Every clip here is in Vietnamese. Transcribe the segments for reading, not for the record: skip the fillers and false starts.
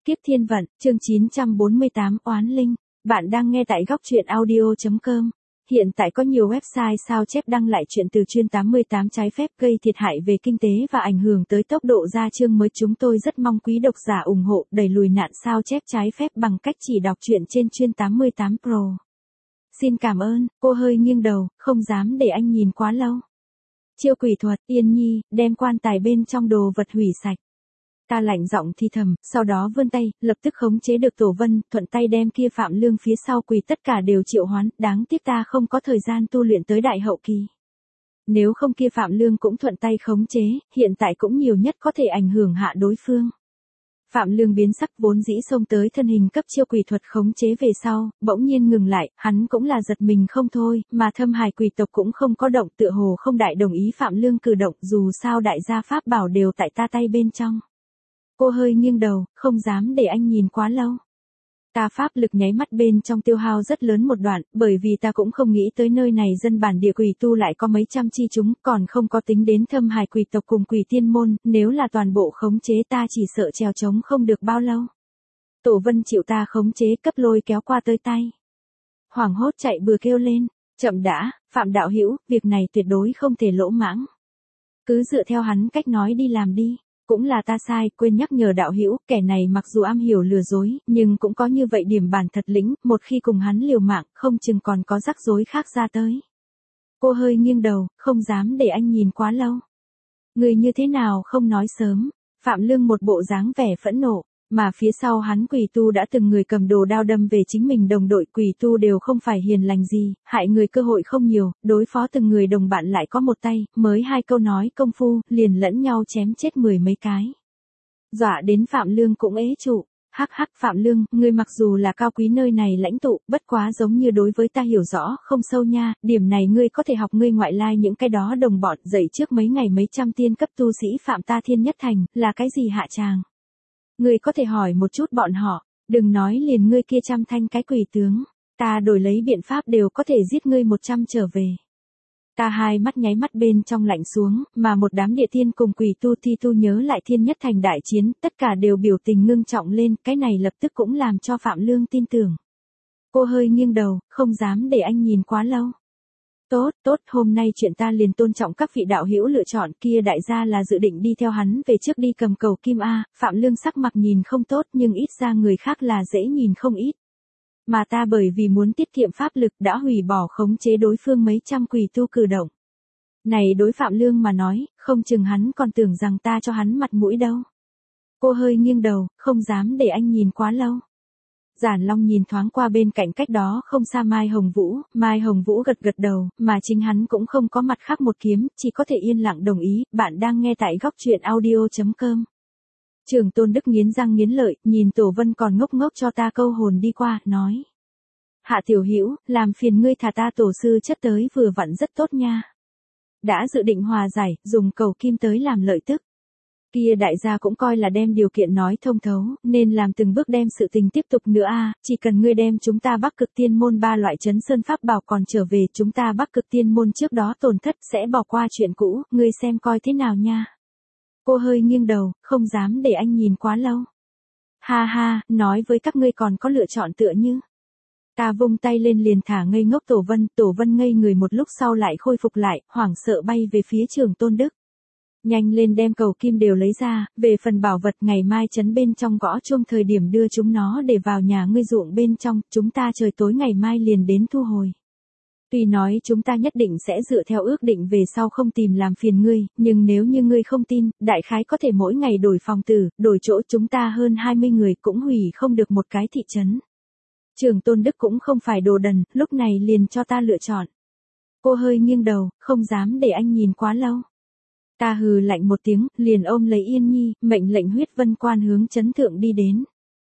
Kiếp thiên vận, chương 948 oán linh. Bạn đang nghe tại góc truyện audio.com. Hiện tại có nhiều website sao chép đăng lại chuyện từ chuyên 88 trái phép gây thiệt hại về kinh tế và ảnh hưởng tới tốc độ ra chương mới. Chúng tôi rất mong quý độc giả ủng hộ đẩy lùi nạn sao chép trái phép bằng cách chỉ đọc truyện trên chuyên 88 Pro. Xin cảm ơn. Cô hơi nghiêng đầu, không dám để anh nhìn quá lâu. Chiêu quỷ thuật, Yên Nhi, đem quan tài bên trong đồ vật hủy sạch. Ta lạnh giọng thì thầm, sau đó vươn tay, lập tức khống chế được Tổ Vân, thuận tay đem kia Phạm Lương phía sau quỳ tất cả đều triệu hoán, đáng tiếc ta không có thời gian tu luyện tới đại hậu kỳ. Nếu không kia Phạm Lương cũng thuận tay khống chế, hiện tại cũng nhiều nhất có thể ảnh hưởng hạ đối phương. Phạm Lương biến sắc vốn dĩ xông tới thân hình cấp chiêu quỷ thuật khống chế về sau, bỗng nhiên ngừng lại, hắn cũng là giật mình không thôi, mà Thâm Hải quỷ tộc cũng không có động, tựa hồ không đại đồng ý Phạm Lương cử động, dù sao đại gia pháp bảo đều tại ta tay bên trong. Cô hơi nghiêng đầu, không dám để anh nhìn quá lâu. Ta pháp lực nháy mắt bên trong tiêu hao rất lớn một đoạn, bởi vì ta cũng không nghĩ tới nơi này dân bản địa quỷ tu lại có mấy trăm chi chúng, còn không có tính đến Thâm Hải quỷ tộc cùng quỷ tiên môn, nếu là toàn bộ khống chế ta chỉ sợ trèo trống không được bao lâu. Tổ Vân chịu ta khống chế cấp lôi kéo qua tới tay. Hoảng hốt chạy bừa kêu lên, chậm đã, Phạm đạo hữu, việc này tuyệt đối không thể lỗ mãng. Cứ dựa theo hắn cách nói đi làm đi. Cũng là ta sai, quên nhắc nhở đạo hữu, kẻ này mặc dù am hiểu lừa dối, nhưng cũng có như vậy điểm bản thật lĩnh, một khi cùng hắn liều mạng, không chừng còn có rắc rối khác ra tới. Cô hơi nghiêng đầu, không dám để anh nhìn quá lâu. Người như thế nào không nói sớm, Phạm Lương một bộ dáng vẻ phẫn nộ, mà phía sau hắn quỷ tu đã từng người cầm đồ đao đâm về chính mình đồng đội. Quỷ tu đều không phải hiền lành gì, hại người cơ hội không nhiều, đối phó từng người đồng bạn lại có một tay, mới 2 câu nói công phu, liền lẫn nhau chém chết 10 mấy cái. Dọa đến Phạm Lương cũng ế trụ. Hắc hắc Phạm Lương, ngươi mặc dù là cao quý nơi này lãnh tụ, bất quá giống như đối với ta hiểu rõ không sâu nha, điểm này ngươi có thể học ngươi ngoại lai những cái đó đồng bọn dạy trước mấy ngày mấy trăm tiên cấp tu sĩ Phạm ta Thiên Nhất Thành, là cái gì hạ tràng? Ngươi có thể hỏi một chút bọn họ, đừng nói liền ngươi kia 100 thanh cái quỷ tướng, ta đổi lấy biện pháp đều có thể giết ngươi 100 trở về. Ta hai mắt nháy mắt bên trong lạnh xuống, mà một đám địa tiên cùng quỷ tu thi tu nhớ lại Thiên Nhất Thành đại chiến, tất cả đều biểu tình ngưng trọng lên, cái này lập tức cũng làm cho Phạm Lương tin tưởng. Cô hơi nghiêng đầu, không dám để anh nhìn quá lâu. Tốt, hôm nay chuyện ta liền tôn trọng các vị đạo hữu lựa chọn, kia đại gia là dự định đi theo hắn về trước đi cầm cầu kim A. Phạm Lương sắc mặt nhìn không tốt nhưng ít ra người khác là dễ nhìn không ít. Mà ta bởi vì muốn tiết kiệm pháp lực đã hủy bỏ khống chế đối phương mấy trăm quỷ tu cử động. Này đối Phạm Lương mà nói, không chừng hắn còn tưởng rằng ta cho hắn mặt mũi đâu. Cô hơi nghiêng đầu, không dám để anh nhìn quá lâu. Giản Long nhìn thoáng qua bên cạnh cách đó không xa Mai Hồng Vũ gật gật đầu, mà chính hắn cũng không có mặt khác một kiếm, chỉ có thể yên lặng đồng ý. Bạn đang nghe tại góc truyện audio.com. Trường Tôn Đức nghiến răng nghiến lợi, nhìn Tổ Vân còn ngốc ngốc cho ta câu hồn đi qua, nói. Hạ tiểu hữu, làm phiền ngươi thả ta tổ sư chất tới vừa vặn rất tốt nha. Đã dự định hòa giải, dùng cầu kim tới làm lợi tức. Kia đại gia cũng coi là đem điều kiện nói thông thấu, nên làm từng bước đem sự tình tiếp tục nữa a. Chỉ cần ngươi đem chúng ta Bắc Cực Tiên môn 3 loại chấn sơn pháp bảo còn trở về, chúng ta Bắc Cực Tiên môn trước đó tổn thất sẽ bỏ qua chuyện cũ, ngươi xem coi thế nào nha. Cô hơi nghiêng đầu, không dám để anh nhìn quá lâu. Ha ha, nói với các ngươi còn có lựa chọn tựa như. Ta vung tay lên liền thả ngây ngốc Tổ Vân ngây người một lúc sau lại khôi phục lại, hoảng sợ bay về phía Trường Tôn Đức. Nhanh lên đem cầu kim đều lấy ra, về phần bảo vật ngày mai trấn bên trong gõ chuông thời điểm đưa chúng nó để vào nhà ngươi ruộng bên trong, chúng ta trời tối ngày mai liền đến thu hồi. Tuy nói chúng ta nhất định sẽ dựa theo ước định về sau không tìm làm phiền ngươi, nhưng nếu như ngươi không tin, đại khái có thể mỗi ngày đổi phòng tử, đổi chỗ, chúng ta hơn 20 người cũng hủy không được một cái thị trấn. Trường Tôn Đức cũng không phải đồ đần, lúc này liền cho ta lựa chọn. Cô hơi nghiêng đầu, không dám để anh nhìn quá lâu. Ta hừ lạnh một tiếng, liền ôm lấy Yên Nhi, mệnh lệnh Huyết Vân Quan hướng trấn thượng đi đến.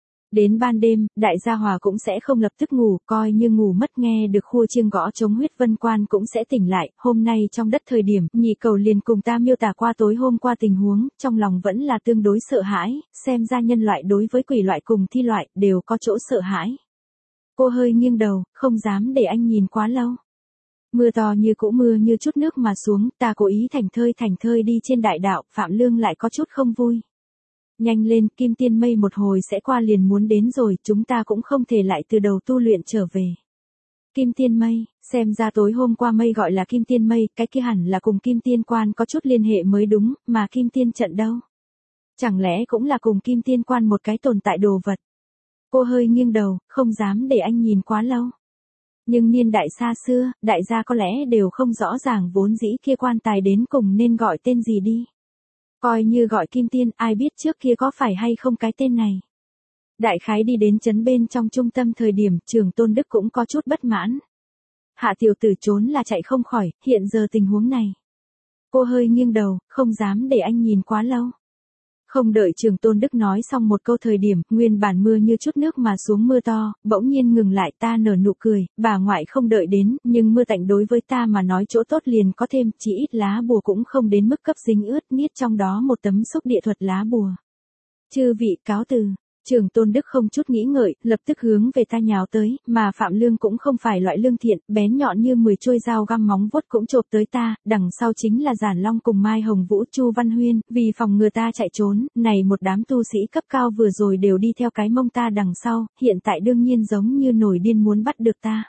Đến ban đêm, đại gia hòa cũng sẽ không lập tức ngủ, coi như ngủ mất nghe được khua chiêng gõ trống Huyết Vân Quan cũng sẽ tỉnh lại. Hôm nay trong đất thời điểm, nhị cầu liền cùng ta miêu tả qua tối hôm qua tình huống, trong lòng vẫn là tương đối sợ hãi, xem ra nhân loại đối với quỷ loại cùng thi loại, đều có chỗ sợ hãi. Cô hơi nghiêng đầu, không dám để anh nhìn quá lâu. Mưa to như cũ mưa như chút nước mà xuống, ta cố ý thành thơi đi trên đại đạo, Phạm Lương lại có chút không vui. Nhanh lên, Kim Tiên Mây một hồi sẽ qua liền muốn đến rồi, chúng ta cũng không thể lại từ đầu tu luyện trở về. Kim Tiên Mây, xem ra tối hôm qua Mây gọi là Kim Tiên Mây, cái kia hẳn là cùng Kim Tiên Quan có chút liên hệ mới đúng, mà Kim Tiên trận đâu? Chẳng lẽ cũng là cùng Kim Tiên Quan một cái tồn tại đồ vật? Cô hơi nghiêng đầu, không dám để anh nhìn quá lâu. Nhưng niên đại xa xưa, đại gia có lẽ đều không rõ ràng vốn dĩ kia quan tài đến cùng nên gọi tên gì đi. Coi như gọi Kim Tiên, ai biết trước kia có phải hay không cái tên này. Đại khái đi đến trấn bên trong trung tâm thời điểm Trường Tôn Đức cũng có chút bất mãn. Hạ tiểu tử trốn là chạy không khỏi, hiện giờ tình huống này. Cô hơi nghiêng đầu, không dám để anh nhìn quá lâu. Không đợi Trường Tôn Đức nói xong một câu thời điểm, nguyên bản mưa như chút nước mà xuống mưa to, bỗng nhiên ngừng lại, ta nở nụ cười, bà ngoại không đợi đến, nhưng mưa tạnh đối với ta mà nói chỗ tốt liền có thêm, chỉ ít lá bùa cũng không đến mức cấp dính ướt, niết trong đó một tấm xúc địa thuật lá bùa. Chư vị cáo từ. Trường Tôn Đức không chút nghĩ ngợi, lập tức hướng về ta nhào tới, mà Phạm Lương cũng không phải loại lương thiện, bén nhọn như 10 chuôi dao găm móng vuốt cũng chộp tới ta, đằng sau chính là Giản Long cùng Mai Hồng Vũ, Chu Văn Huyên, vì phòng ngừa ta chạy trốn, này một đám tu sĩ cấp cao vừa rồi đều đi theo cái mông ta đằng sau, hiện tại đương nhiên giống như nổi điên muốn bắt được ta.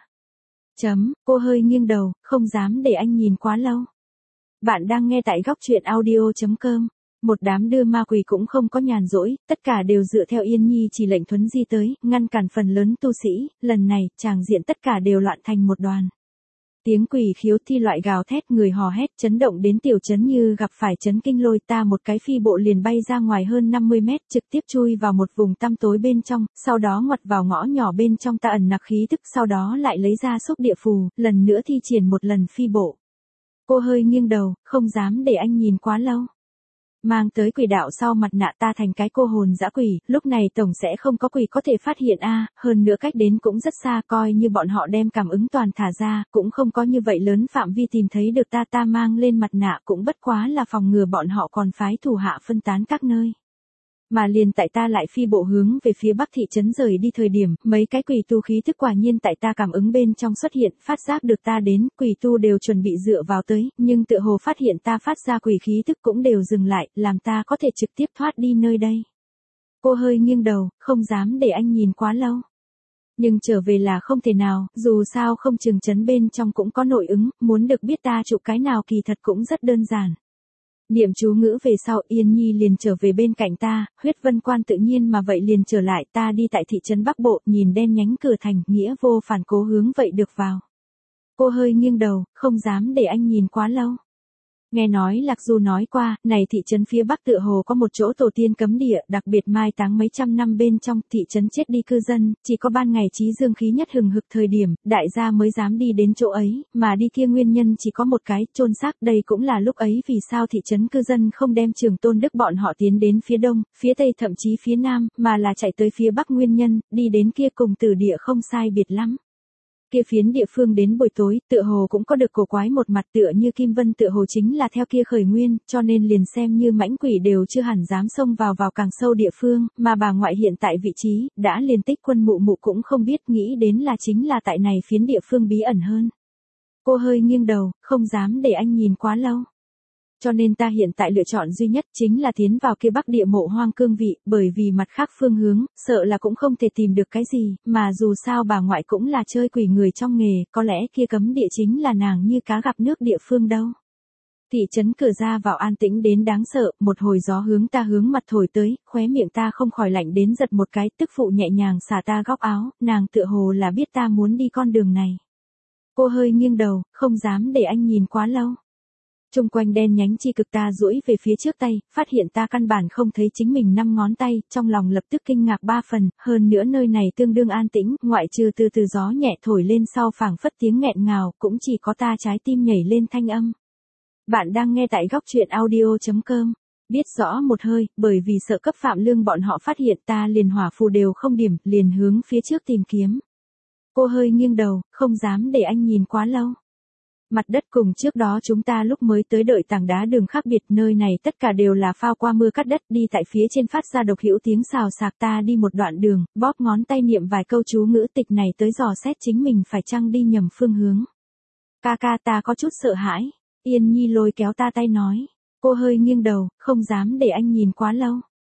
Cô hơi nghiêng đầu, không dám để anh nhìn quá lâu. Bạn đang nghe tại góc truyện audio.com. Một đám đưa ma quỷ cũng không có nhàn rỗi, tất cả đều dựa theo Yên Nhi chỉ lệnh thuấn di tới, ngăn cản phần lớn tu sĩ, lần này, tràng diện tất cả đều loạn thành một đoàn. Tiếng quỷ khiếu thi loại gào thét, người hò hét, chấn động đến tiểu trấn như gặp phải chấn kinh lôi, ta một cái phi bộ liền bay ra ngoài hơn 50 mét, trực tiếp chui vào một vùng tăm tối bên trong, sau đó ngoặt vào ngõ nhỏ bên trong ta ẩn nặc khí tức, sau đó lại lấy ra xúc địa phù, lần nữa thi triển một lần phi bộ. Cô hơi nghiêng đầu, không dám để anh nhìn quá lâu. Mang tới quỷ đạo sau mặt nạ ta thành cái cô hồn dã quỷ, lúc này tổng sẽ không có quỷ có thể phát hiện hơn nữa cách đến cũng rất xa, coi như bọn họ đem cảm ứng toàn thả ra, cũng không có như vậy lớn phạm vi tìm thấy được ta mang lên mặt nạ cũng bất quá là phòng ngừa bọn họ còn phái thủ hạ phân tán các nơi. Mà liền tại ta lại phi bộ hướng về phía bắc thị trấn rời đi thời điểm, mấy cái quỷ tu khí thức quả nhiên tại ta cảm ứng bên trong xuất hiện, phát giác được ta đến, quỷ tu đều chuẩn bị dựa vào tới, nhưng tựa hồ phát hiện ta phát ra quỷ khí thức cũng đều dừng lại, làm ta có thể trực tiếp thoát đi nơi đây. Cô hơi nghiêng đầu, không dám để anh nhìn quá lâu. Nhưng trở về là không thể nào, dù sao không chừng trấn bên trong cũng có nội ứng, muốn được biết ta chụp cái nào kỳ thật cũng rất đơn giản. Niệm chú ngữ về sau Yên Nhi liền trở về bên cạnh ta, huyết vân quan tự nhiên mà vậy liền trở lại, ta đi tại thị trấn Bắc Bộ, nhìn đen nhánh cửa thành, nghĩa vô phản cố hướng vậy được vào. Cô hơi nghiêng đầu, không dám để anh nhìn quá lâu. Nghe nói Lạc Du nói qua, này thị trấn phía Bắc tựa hồ có một chỗ tổ tiên cấm địa, đặc biệt mai táng mấy trăm năm bên trong, thị trấn chết đi cư dân, chỉ có ban ngày trí dương khí nhất hừng hực thời điểm, đại gia mới dám đi đến chỗ ấy, mà đi kia nguyên nhân chỉ có một cái, chôn xác, đây cũng là lúc ấy vì sao thị trấn cư dân không đem Trường Tôn Đức bọn họ tiến đến phía đông, phía tây thậm chí phía nam, mà là chạy tới phía Bắc nguyên nhân, đi đến kia cùng Tử địa không sai biệt lắm. Kia phiến địa phương đến buổi tối, tựa hồ cũng có được cổ quái một mặt, tựa như Kim Vân tựa hồ chính là theo kia khởi nguyên, cho nên liền xem như mãnh quỷ đều chưa hẳn dám xông vào càng sâu địa phương, mà bà ngoại hiện tại vị trí, đã liền Tích Quân mụ mụ cũng không biết, nghĩ đến là chính là tại này phiến địa phương bí ẩn hơn. Cô hơi nghiêng đầu, không dám để anh nhìn quá lâu. Cho nên ta hiện tại lựa chọn duy nhất chính là tiến vào kia Bắc địa mộ hoang cương vị, bởi vì mặt khác phương hướng, sợ là cũng không thể tìm được cái gì, mà dù sao bà ngoại cũng là chơi quỷ người trong nghề, có lẽ kia cấm địa chính là nàng như cá gặp nước địa phương đâu. Thị trấn cửa ra vào an tĩnh đến đáng sợ, một hồi gió hướng ta hướng mặt thổi tới, khóe miệng ta không khỏi lạnh đến giật một cái, tức phụ nhẹ nhàng xả ta góc áo, nàng tựa hồ là biết ta muốn đi con đường này. Cô hơi nghiêng đầu, không dám để anh nhìn quá lâu. Trung quanh đen nhánh chi cực ta duỗi về phía trước tay, phát hiện ta căn bản không thấy chính mình 5 ngón tay, trong lòng lập tức kinh ngạc 3 phần, hơn nữa nơi này tương đương an tĩnh, ngoại trừ từ từ gió nhẹ thổi lên sau phảng phất tiếng nghẹn ngào, cũng chỉ có ta trái tim nhảy lên thanh âm. Bạn đang nghe tại góc truyện audio.com. Biết rõ một hơi, bởi vì sợ cấp Phạm Lương bọn họ phát hiện ta liền hỏa phù đều không điểm, liền hướng phía trước tìm kiếm. Cô hơi nghiêng đầu, không dám để anh nhìn quá lâu. Mặt đất cùng trước đó chúng ta lúc mới tới đợi tảng đá đường khác biệt, nơi này tất cả đều là phao qua mưa cắt đất, đi tại phía trên phát ra độc hữu tiếng xào xạc, ta đi một đoạn đường, bóp ngón tay niệm vài câu chú ngữ tịch này tới dò xét chính mình phải chăng đi nhầm phương hướng. Ca ca ta có chút sợ hãi, Yên Nhi lôi kéo ta tay nói, cô hơi nghiêng đầu, không dám để anh nhìn quá lâu.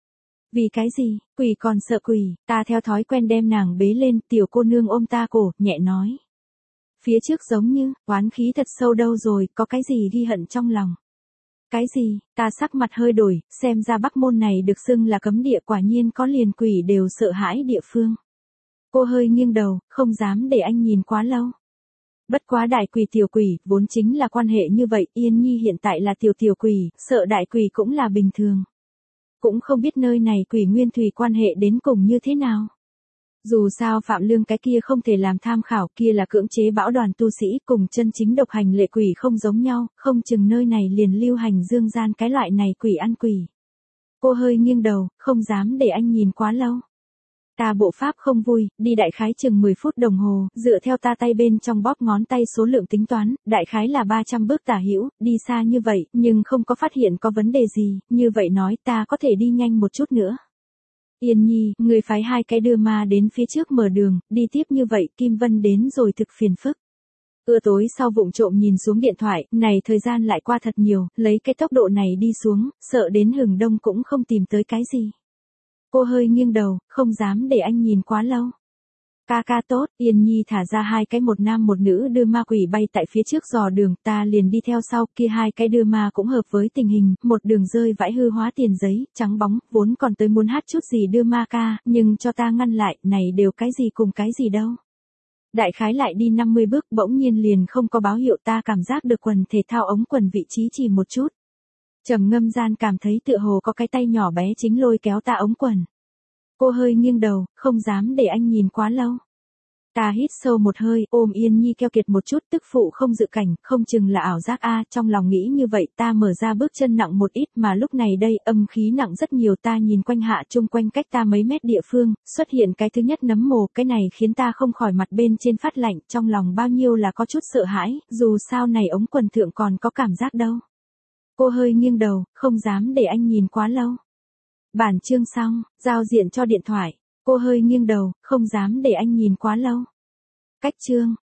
Vì cái gì, quỷ còn sợ quỷ, ta theo thói quen đem nàng bế lên, tiểu cô nương ôm ta cổ, nhẹ nói. Phía trước giống như, oán khí thật sâu đâu rồi, có cái gì ghi hận trong lòng. Cái gì, ta sắc mặt hơi đổi, xem ra Bắc Môn này được xưng là cấm địa quả nhiên có liền quỷ đều sợ hãi địa phương. Cô hơi nghiêng đầu, không dám để anh nhìn quá lâu. Bất quá đại quỷ tiểu quỷ, vốn chính là quan hệ như vậy, Yên Nhi hiện tại là tiểu tiểu quỷ, sợ đại quỷ cũng là bình thường. Cũng không biết nơi này quỷ nguyên thủy quan hệ đến cùng như thế nào. Dù sao Phạm Lương cái kia không thể làm tham khảo, kia là cưỡng chế bão đoàn tu sĩ, cùng chân chính độc hành lệ quỷ không giống nhau, không chừng nơi này liền lưu hành dương gian cái loại này quỷ ăn quỷ. Cô hơi nghiêng đầu, không dám để anh nhìn quá lâu. Ta bộ pháp không vui, đi đại khái chừng 10 phút đồng hồ, dựa theo ta tay bên trong bóp ngón tay số lượng tính toán, đại khái là 300 bước tả hữu, đi xa như vậy, nhưng không có phát hiện có vấn đề gì, như vậy nói ta có thể đi nhanh một chút nữa. Yên Nhi, người phái 2 cái đưa ma đến phía trước mở đường, đi tiếp như vậy, Kim Vân đến rồi thực phiền phức. Tối sau vụng trộm nhìn xuống điện thoại, này thời gian lại qua thật nhiều, lấy cái tốc độ này đi xuống, sợ đến hừng đông cũng không tìm tới cái gì. Cô hơi nghiêng đầu, không dám để anh nhìn quá lâu. Ca ca tốt, Yên Nhi thả ra 2 cái một nam một nữ đưa ma quỷ bay tại phía trước dò đường, ta liền đi theo sau, kia 2 cái đưa ma cũng hợp với tình hình, một đường rơi vãi hư hóa tiền giấy, trắng bóng, vốn còn tới muốn hát chút gì đưa ma ca, nhưng cho ta ngăn lại, này đều cái gì cùng cái gì đâu. Đại khái lại đi 50 bước, bỗng nhiên liền không có báo hiệu, ta cảm giác được quần thể thao ống quần vị trí chỉ một chút. Trầm ngâm gian cảm thấy tựa hồ có cái tay nhỏ bé chính lôi kéo ta ống quần. Cô hơi nghiêng đầu, không dám để anh nhìn quá lâu. Ta hít sâu một hơi, ôm Yên Nhi keo kiệt một chút, tức phụ không dự cảnh, không chừng là ảo giác a, trong lòng nghĩ như vậy, ta mở ra bước chân nặng một ít, mà lúc này đây, âm khí nặng rất nhiều, ta nhìn quanh hạ chung quanh cách ta mấy mét địa phương, xuất hiện cái thứ nhất nấm mồ, cái này khiến ta không khỏi mặt bên trên phát lạnh, trong lòng bao nhiêu là có chút sợ hãi, dù sao này ống quần thượng còn có cảm giác đâu. Cô hơi nghiêng đầu, không dám để anh nhìn quá lâu. Bản chương xong, giao diện cho điện thoại. Cô hơi nghiêng đầu, không dám để anh nhìn quá lâu. Cách chương.